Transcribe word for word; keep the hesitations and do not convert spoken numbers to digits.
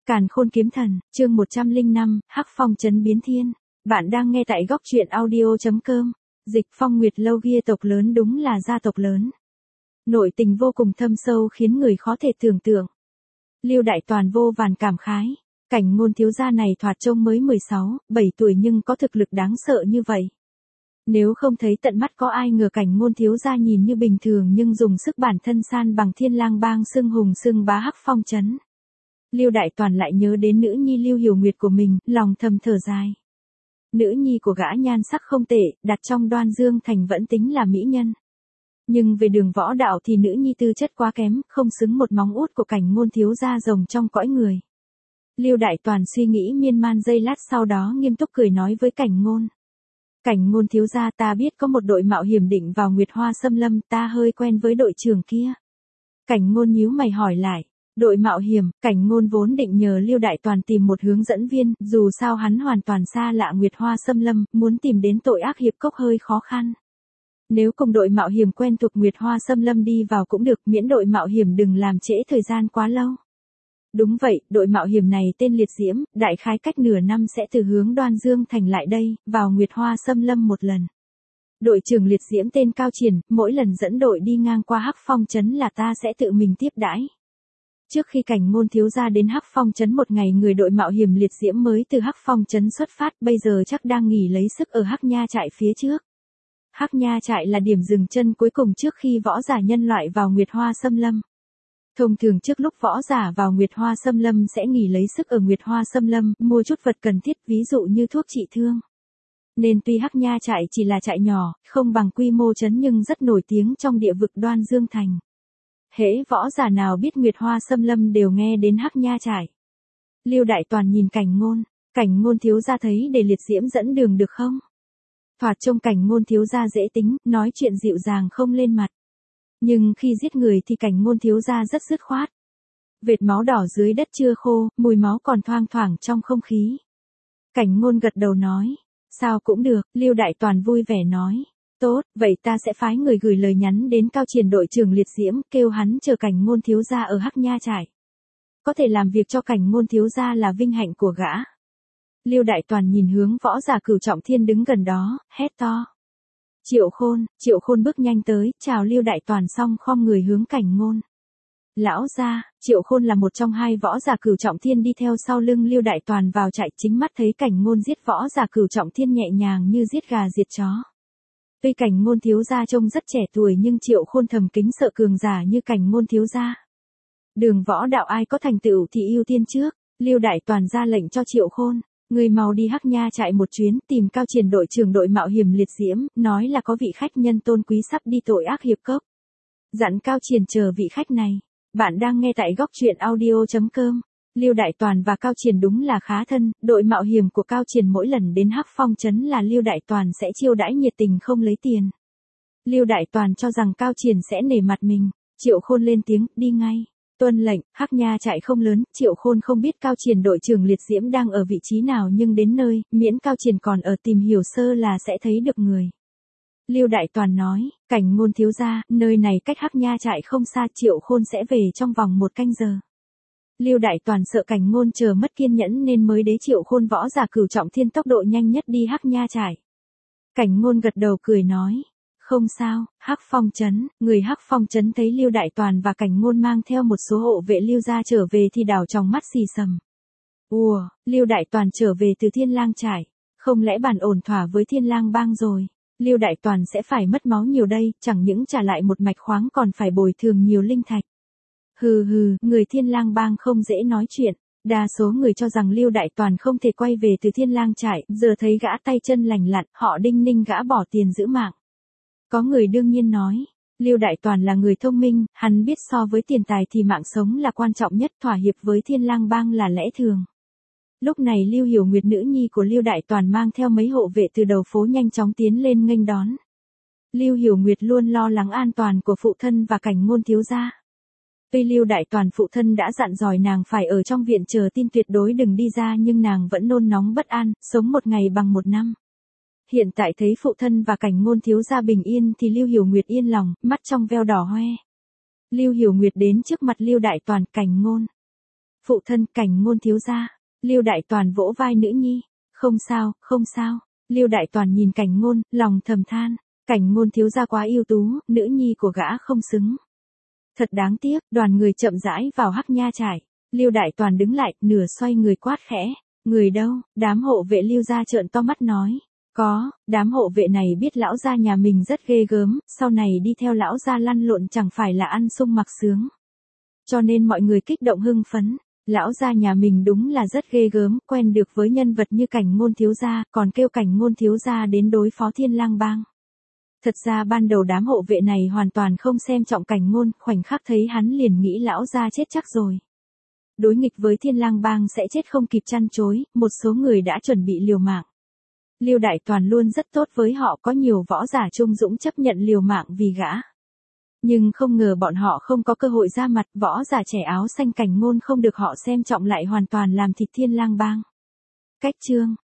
Càn Khôn Kiếm Thần, chương một trăm lẻ năm, Hắc Phong trấn biến thiên. Bạn đang nghe tại góc truyện audio chấm com. Dịch Phong Nguyệt Lâu kia tộc lớn đúng là gia tộc lớn. Nội tình vô cùng thâm sâu khiến người khó thể tưởng tượng. Lưu Đại Toàn vô vàn cảm khái. Cảnh Ngôn thiếu gia này thoạt trông mới mười sáu, bảy tuổi nhưng có thực lực đáng sợ như vậy. Nếu không thấy tận mắt có ai ngờ Cảnh Ngôn thiếu gia nhìn như bình thường nhưng dùng sức bản thân san bằng Thiên Lang Bang xưng hùng xưng bá Hắc Phong trấn. Lưu Đại Toàn lại nhớ đến nữ nhi Lưu Hiểu Nguyệt của mình, lòng thầm thở dài. Nữ nhi của gã nhan sắc không tệ, đặt trong Đoan Dương Thành vẫn tính là mỹ nhân. Nhưng về đường võ đạo thì nữ nhi tư chất quá kém, không xứng một móng út của Cảnh Ngôn thiếu gia rồng trong cõi người. Lưu Đại Toàn suy nghĩ miên man giây lát sau đó nghiêm túc cười nói với Cảnh Ngôn. Cảnh Ngôn thiếu gia, ta biết có một đội mạo hiểm định vào Nguyệt Hoa Xâm Lâm, ta hơi quen với đội trưởng kia. Cảnh Ngôn nhíu mày hỏi lại. Đội mạo hiểm, Cảnh Ngôn vốn định nhờ Lưu Đại Toàn tìm một hướng dẫn viên, dù sao hắn hoàn toàn xa lạ Nguyệt Hoa Xâm Lâm, muốn tìm đến tội ác hiệp cốc hơi khó khăn. Nếu cùng đội mạo hiểm quen thuộc Nguyệt Hoa Xâm Lâm đi vào cũng được, miễn đội mạo hiểm đừng làm trễ thời gian quá lâu. Đúng vậy, đội mạo hiểm này tên Liệt Diễm, đại khái cách nửa năm sẽ từ hướng Đoan Dương Thành lại đây, vào Nguyệt Hoa Xâm Lâm một lần. Đội trưởng Liệt Diễm tên Cao Triển, mỗi lần dẫn đội đi ngang qua Hắc Phong trấn là ta sẽ tự mình tiếp đãi. Trước khi Cảnh Ngôn thiếu gia đến Hắc Phong trấn một ngày, người đội mạo hiểm Liệt Diễm mới từ Hắc Phong trấn xuất phát, bây giờ chắc đang nghỉ lấy sức ở Hắc Nha trại phía trước. Hắc Nha trại là điểm dừng chân cuối cùng trước khi võ giả nhân loại vào Nguyệt Hoa Xâm Lâm. Thông thường trước lúc võ giả vào Nguyệt Hoa Xâm Lâm sẽ nghỉ lấy sức ở Nguyệt Hoa Xâm Lâm, mua chút vật cần thiết ví dụ như thuốc trị thương. Nên tuy Hắc Nha trại chỉ là trại nhỏ, không bằng quy mô trấn nhưng rất nổi tiếng trong địa vực Đoan Dương Thành. Hễ võ giả nào biết Nguyệt Hoa Xâm Lâm đều nghe đến Hắc Nha trại. Lưu Đại Toàn nhìn Cảnh Ngôn, Cảnh Ngôn thiếu gia thấy để Liệt Diễm dẫn đường được không? Thoạt trông Cảnh Ngôn thiếu gia dễ tính, nói chuyện dịu dàng không lên mặt. Nhưng khi giết người thì Cảnh Ngôn thiếu gia rất dứt khoát. Vệt máu đỏ dưới đất chưa khô, mùi máu còn thoang thoảng trong không khí. Cảnh Ngôn gật đầu nói, sao cũng được, Lưu Đại Toàn vui vẻ nói. Tốt, vậy ta sẽ phái người gửi lời nhắn đến Cao Triển đội trưởng Liệt Diễm, kêu hắn chờ Cảnh Ngôn thiếu gia ở Hắc Nha trại. Có thể làm việc cho Cảnh Ngôn thiếu gia là vinh hạnh của gã. Lưu Đại Toàn nhìn hướng võ giả Cửu Trọng Thiên đứng gần đó, hét to. Triệu Khôn, Triệu Khôn bước nhanh tới, chào Lưu Đại Toàn xong khom người hướng Cảnh Ngôn. Lão gia, Triệu Khôn là một trong hai võ giả Cửu Trọng Thiên đi theo sau lưng Lưu Đại Toàn vào trại, chính mắt thấy Cảnh Ngôn giết võ giả Cửu Trọng Thiên nhẹ nhàng như giết gà diệt chó. Tuy Cảnh Ngôn thiếu gia trông rất trẻ tuổi nhưng Triệu Khôn thầm kính sợ cường giả như Cảnh Ngôn thiếu gia. Đường võ đạo ai có thành tựu thì ưu tiên trước, Lưu Đại Toàn ra lệnh cho Triệu Khôn, người mau đi Hắc Nha trại một chuyến, tìm Cao Triển đội trưởng đội mạo hiểm Liệt Diễm, nói là có vị khách nhân tôn quý sắp đi tội ác hiệp cốc. Dặn Cao Triển chờ vị khách này. Bạn đang nghe tại góc truyện audio chấm com. Lưu Đại Toàn và Cao Triển đúng là khá thân, đội mạo hiểm của Cao Triển mỗi lần đến Hắc Phong trấn là Lưu Đại Toàn sẽ chiêu đãi nhiệt tình không lấy tiền. Lưu Đại Toàn cho rằng Cao Triển sẽ nể mặt mình, Triệu Khôn lên tiếng, đi ngay. Tuân lệnh, Hắc Nha trại không lớn, Triệu Khôn không biết Cao Triển đội trưởng Liệt Diễm đang ở vị trí nào nhưng đến nơi, miễn Cao Triển còn ở tìm hiểu sơ là sẽ thấy được người. Lưu Đại Toàn nói, Cảnh Ngôn thiếu gia, nơi này cách Hắc Nha trại không xa, Triệu Khôn sẽ về trong vòng một canh giờ. Lưu Đại Toàn sợ Cảnh Ngôn chờ mất kiên nhẫn nên mới đế Triệu Khôn võ giả Cửu Trọng Thiên tốc độ nhanh nhất đi Hắc Nha trại. Cảnh Ngôn gật đầu cười nói, không sao, Hắc Phong trấn, người Hắc Phong trấn thấy Lưu Đại Toàn và Cảnh Ngôn mang theo một số hộ vệ Lưu gia trở về thì đảo trong mắt xì sầm. Ùa, Lưu Đại Toàn trở về từ Thiên Lang trại, không lẽ bàn ổn thỏa với Thiên Lang Bang rồi? Lưu Đại Toàn sẽ phải mất máu nhiều đây, chẳng những trả lại một mạch khoáng còn phải bồi thường nhiều linh thạch. Hừ hừ, người Thiên Lang Bang không dễ nói chuyện. Đa số người cho rằng Lưu Đại Toàn không thể quay về từ Thiên Lang trại, giờ thấy gã tay chân lành lặn, họ đinh ninh gã bỏ tiền giữ mạng. Có người đương nhiên nói, Lưu Đại Toàn là người thông minh, hắn biết so với tiền tài thì mạng sống là quan trọng nhất, thỏa hiệp với Thiên Lang Bang là lẽ thường. Lúc này Lưu Hiểu Nguyệt nữ nhi của Lưu Đại Toàn mang theo mấy hộ vệ từ đầu phố nhanh chóng tiến lên nghênh đón. Lưu Hiểu Nguyệt luôn lo lắng an toàn của phụ thân và Cảnh Ngôn thiếu gia. Tuy Lưu Đại Toàn phụ thân đã dặn dò nàng phải ở trong viện chờ tin tuyệt đối đừng đi ra nhưng nàng vẫn nôn nóng bất an, sống một ngày bằng một năm. Hiện tại thấy phụ thân và Cảnh Ngôn thiếu gia bình yên thì Lưu Hiểu Nguyệt yên lòng, mắt trong veo đỏ hoe. Lưu Hiểu Nguyệt đến trước mặt Lưu Đại Toàn, Cảnh Ngôn. Phụ thân Cảnh Ngôn thiếu gia. Lưu Đại Toàn vỗ vai nữ nhi. Không sao, không sao. Lưu Đại Toàn nhìn Cảnh Ngôn, lòng thầm than. Cảnh Ngôn thiếu gia quá ưu tú, nữ nhi của gã không xứng. Thật đáng tiếc, đoàn người chậm rãi vào Hắc Nha trại. Lưu Đại Toàn đứng lại, nửa xoay người quát khẽ. Người đâu? Đám hộ vệ Lưu gia trợn to mắt nói. Có, đám hộ vệ này biết lão gia nhà mình rất ghê gớm, sau này đi theo lão gia lăn lộn chẳng phải là ăn sung mặc sướng. Cho nên mọi người kích động hưng phấn. Lão gia nhà mình đúng là rất ghê gớm, quen được với nhân vật như Cảnh Ngôn thiếu gia, còn kêu Cảnh Ngôn thiếu gia đến đối phó Thiên Lang bang. Thật ra ban đầu đám hộ vệ này hoàn toàn không xem trọng Cảnh Ngôn, khoảnh khắc thấy hắn liền nghĩ lão gia chết chắc rồi. Đối nghịch với Thiên Lang bang sẽ chết không kịp chăn chối, một số người đã chuẩn bị liều mạng. Lưu Đại Toàn luôn rất tốt với họ, có nhiều võ giả trung dũng chấp nhận liều mạng vì gã. Nhưng không ngờ bọn họ không có cơ hội ra mặt, võ giả trẻ áo xanh Cảnh Ngôn không được họ xem trọng lại hoàn toàn làm thịt Thiên Lang bang. Cách chương